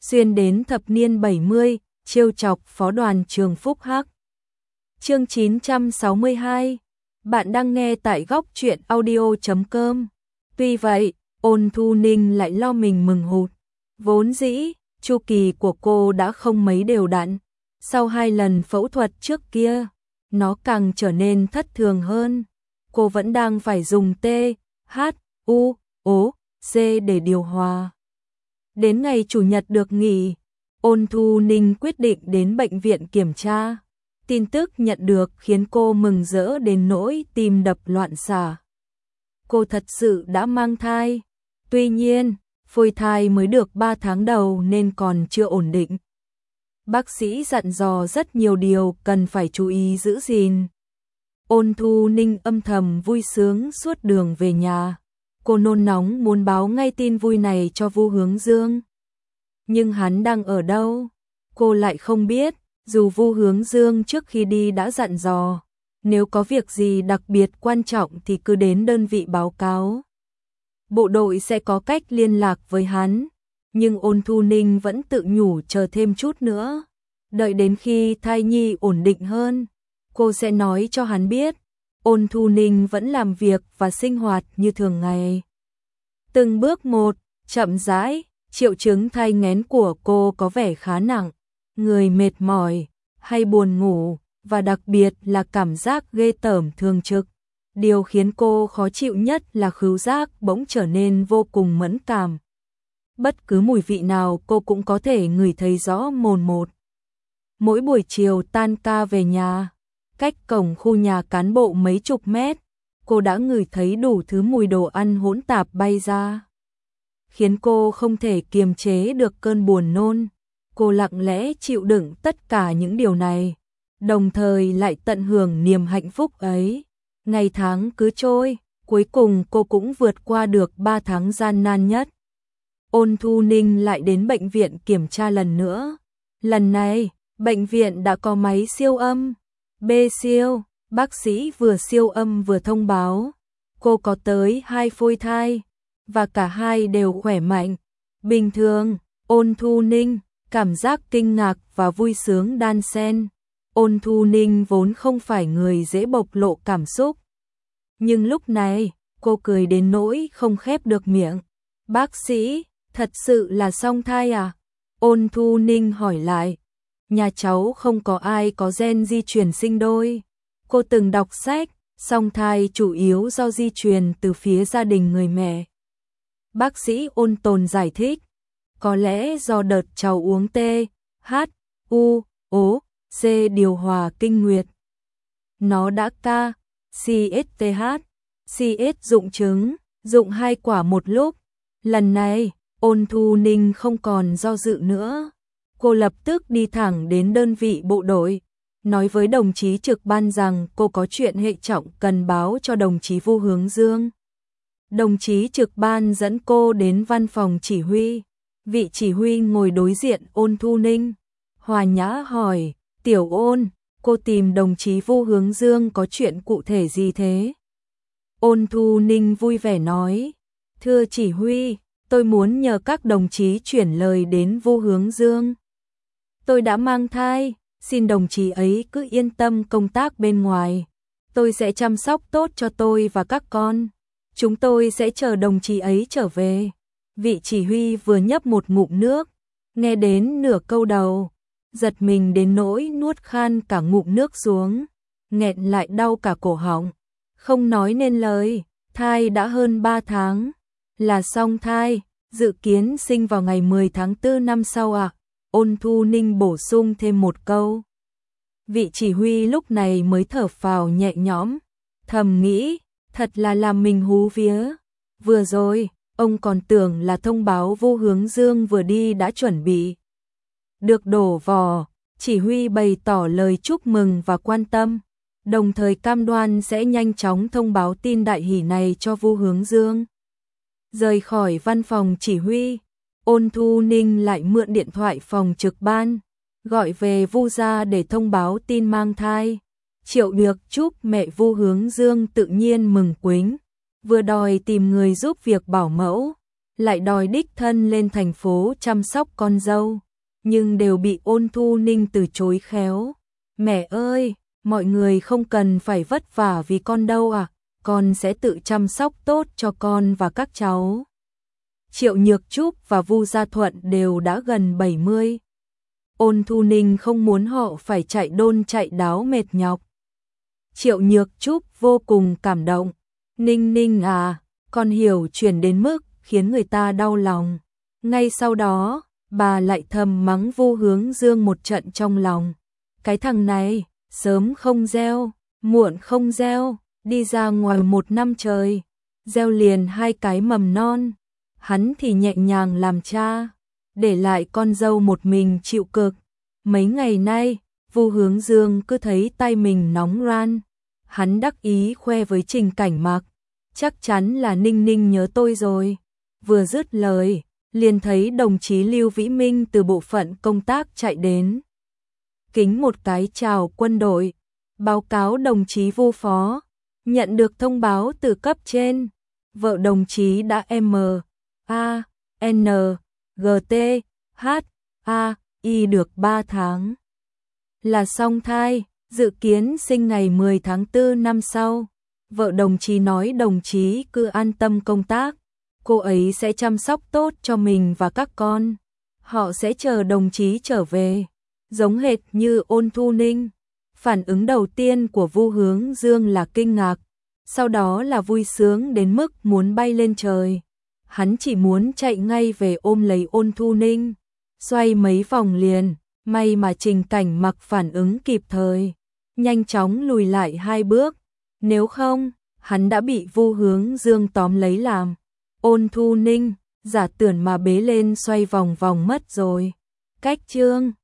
xuyên đến thập niên 70, trêu chọc phó đoàn trường Phúc Hắc. Chương 962. Bạn đang nghe tại góc truyện audio.com. Tuy vậy, Ôn Thu Ninh lại lo mình mừng hụt. Vốn dĩ, chu kỳ của cô đã không mấy đều đặn. Sau 2 lần phẫu thuật trước kia, nó càng trở nên thất thường hơn. Cô vẫn đang phải dùng T, H, U, O, C để điều hòa. Đến ngày Chủ nhật được nghỉ, Ôn Thu Ninh quyết định đến bệnh viện kiểm tra. Tin tức nhận được khiến cô mừng rỡ đến nỗi tim đập loạn xạ. Cô thật sự đã mang thai. Tuy nhiên, phôi thai mới được 3 tháng đầu nên còn chưa ổn định. Bác sĩ dặn dò rất nhiều điều cần phải chú ý giữ gìn. Ôn Thu Ninh âm thầm vui sướng suốt đường về nhà. Cô nôn nóng muốn báo ngay tin vui này cho Vu Hướng Dương. Nhưng hắn đang ở đâu? Cô lại không biết, dù Vu Hướng Dương trước khi đi đã dặn dò. Nếu có việc gì đặc biệt quan trọng thì cứ đến đơn vị báo cáo. Bộ đội sẽ có cách liên lạc với hắn. Nhưng Ôn Thu Ninh vẫn tự nhủ chờ thêm chút nữa. Đợi đến khi thai nhi ổn định hơn, cô sẽ nói cho hắn biết. Ôn Thu Ninh vẫn làm việc và sinh hoạt như thường ngày. Từng bước một, chậm rãi, triệu chứng thai nghén của cô có vẻ khá nặng. Người mệt mỏi, hay buồn ngủ, và đặc biệt là cảm giác ghê tởm thường trực. Điều khiến cô khó chịu nhất là khứu giác bỗng trở nên vô cùng mẫn cảm. Bất cứ mùi vị nào cô cũng có thể ngửi thấy rõ mồn một. Mỗi buổi chiều tan ca về nhà, cách cổng khu nhà cán bộ mấy chục mét, cô đã ngửi thấy đủ thứ mùi đồ ăn hỗn tạp bay ra. Khiến cô không thể kiềm chế được cơn buồn nôn. Cô lặng lẽ chịu đựng tất cả những điều này, đồng thời lại tận hưởng niềm hạnh phúc ấy. Ngày tháng cứ trôi, cuối cùng cô cũng vượt qua được 3 tháng gian nan nhất. Ôn Thu Ninh lại đến bệnh viện kiểm tra lần nữa. Lần này, bệnh viện đã có máy siêu âm. B siêu, bác sĩ vừa siêu âm vừa thông báo. Cô có tới 2 phôi thai, và cả hai đều khỏe mạnh. Bình thường, Ôn Thu Ninh, cảm giác kinh ngạc và vui sướng đan xen. Ôn Thu Ninh vốn không phải người dễ bộc lộ cảm xúc. Nhưng lúc này, cô cười đến nỗi không khép được miệng. Bác sĩ, thật sự là song thai à? Ôn Thu Ninh hỏi lại. Nhà cháu không có ai có gen di truyền sinh đôi. Cô từng đọc sách, song thai chủ yếu do di truyền từ phía gia đình người mẹ. Bác sĩ ôn tồn giải thích. Có lẽ do đợt cháu uống T, H, U, O, C điều hòa kinh nguyệt. Nó đã K, CSTH, CS dụng trứng, dụng 2 quả một lúc. Lần này, Ôn Thu Ninh không còn do dự nữa. Cô lập tức đi thẳng đến đơn vị bộ đội, nói với đồng chí trực ban rằng cô có chuyện hệ trọng cần báo cho đồng chí Vu Hướng Dương. Đồng chí trực ban dẫn cô đến văn phòng chỉ huy. Vị chỉ huy ngồi đối diện Ôn Thu Ninh. Hòa nhã hỏi, Tiểu Ôn, cô tìm đồng chí Vu Hướng Dương có chuyện cụ thể gì thế? Ôn Thu Ninh vui vẻ nói, thưa chỉ huy, tôi muốn nhờ các đồng chí chuyển lời đến Vu Hướng Dương. Tôi đã mang thai, xin đồng chí ấy cứ yên tâm công tác bên ngoài. Tôi sẽ chăm sóc tốt cho tôi và các con. Chúng tôi sẽ chờ đồng chí ấy trở về. Vị chỉ huy vừa nhấp một ngụm nước, nghe đến nửa câu đầu, giật mình đến nỗi nuốt khan cả ngụm nước xuống, nghẹn lại đau cả cổ họng, không nói nên lời. Thai đã hơn 3 tháng, là song thai, dự kiến sinh vào ngày 10 tháng 4 năm sau ạ. Ôn Thu Ninh bổ sung thêm một câu. Vị chỉ huy lúc này mới thở phào nhẹ nhõm, thầm nghĩ, thật là làm mình hú vía. Vừa rồi, ông còn tưởng là thông báo Vu Hướng Dương vừa đi đã chuẩn bị được đổ vò. Chỉ huy bày tỏ lời chúc mừng và quan tâm, đồng thời cam đoan sẽ nhanh chóng thông báo tin đại hỷ này cho Vu Hướng Dương. Rời khỏi văn phòng chỉ huy, Ôn Thu Ninh lại mượn điện thoại phòng trực ban, gọi về Vu gia để thông báo tin mang thai. Triệu được chúc mẹ Vu Hướng Dương tự nhiên mừng quính, vừa đòi tìm người giúp việc bảo mẫu, lại đòi đích thân lên thành phố chăm sóc con dâu, nhưng đều bị Ôn Thu Ninh từ chối khéo. Mẹ ơi, mọi người không cần phải vất vả vì con đâu à, con sẽ tự chăm sóc tốt cho con và các cháu. Triệu Nhược Trúc và Vu Gia Thuận đều đã gần 70. Ôn Thu Ninh không muốn họ phải chạy đôn chạy đáo mệt nhọc. Triệu Nhược Trúc vô cùng cảm động. Ninh Ninh à, con hiểu chuyện đến mức khiến người ta đau lòng. Ngay sau đó, bà lại thầm mắng Vu Hướng Dương một trận trong lòng. Cái thằng này, sớm không gieo, muộn không gieo, đi ra ngoài 1 năm trời, gieo liền 2 cái mầm non. Hắn thì nhẹ nhàng làm cha, để lại con dâu một mình chịu cực. Mấy ngày nay, Vu Hướng Dương cứ thấy tay mình nóng ran. Hắn đắc ý khoe với Trình Cảnh Mặc, chắc chắn là Ninh Ninh nhớ tôi rồi. Vừa dứt lời, liền thấy đồng chí Lưu Vĩ Minh từ bộ phận công tác chạy đến. Kính một cái chào quân đội, báo cáo đồng chí Vu phó, nhận được thông báo từ cấp trên, vợ đồng chí đã MANGTHI được 3 tháng. Là song thai, dự kiến sinh ngày 10 tháng 4 năm sau. Vợ đồng chí nói đồng chí cứ an tâm công tác, cô ấy sẽ chăm sóc tốt cho mình và các con. Họ sẽ chờ đồng chí trở về, giống hệt như Ôn Thu Ninh. Phản ứng đầu tiên của Vu Hướng Dương là kinh ngạc, sau đó là vui sướng đến mức muốn bay lên trời. Hắn chỉ muốn chạy ngay về ôm lấy Ôn Thu Ninh, xoay mấy vòng liền, may mà Trình Cảnh Mặc phản ứng kịp thời, nhanh chóng lùi lại 2 bước, nếu không, hắn đã bị Vu Hướng Dương tóm lấy làm. Ôn Thu Ninh, giả tưởng mà bế lên xoay vòng vòng mất rồi. Cách chương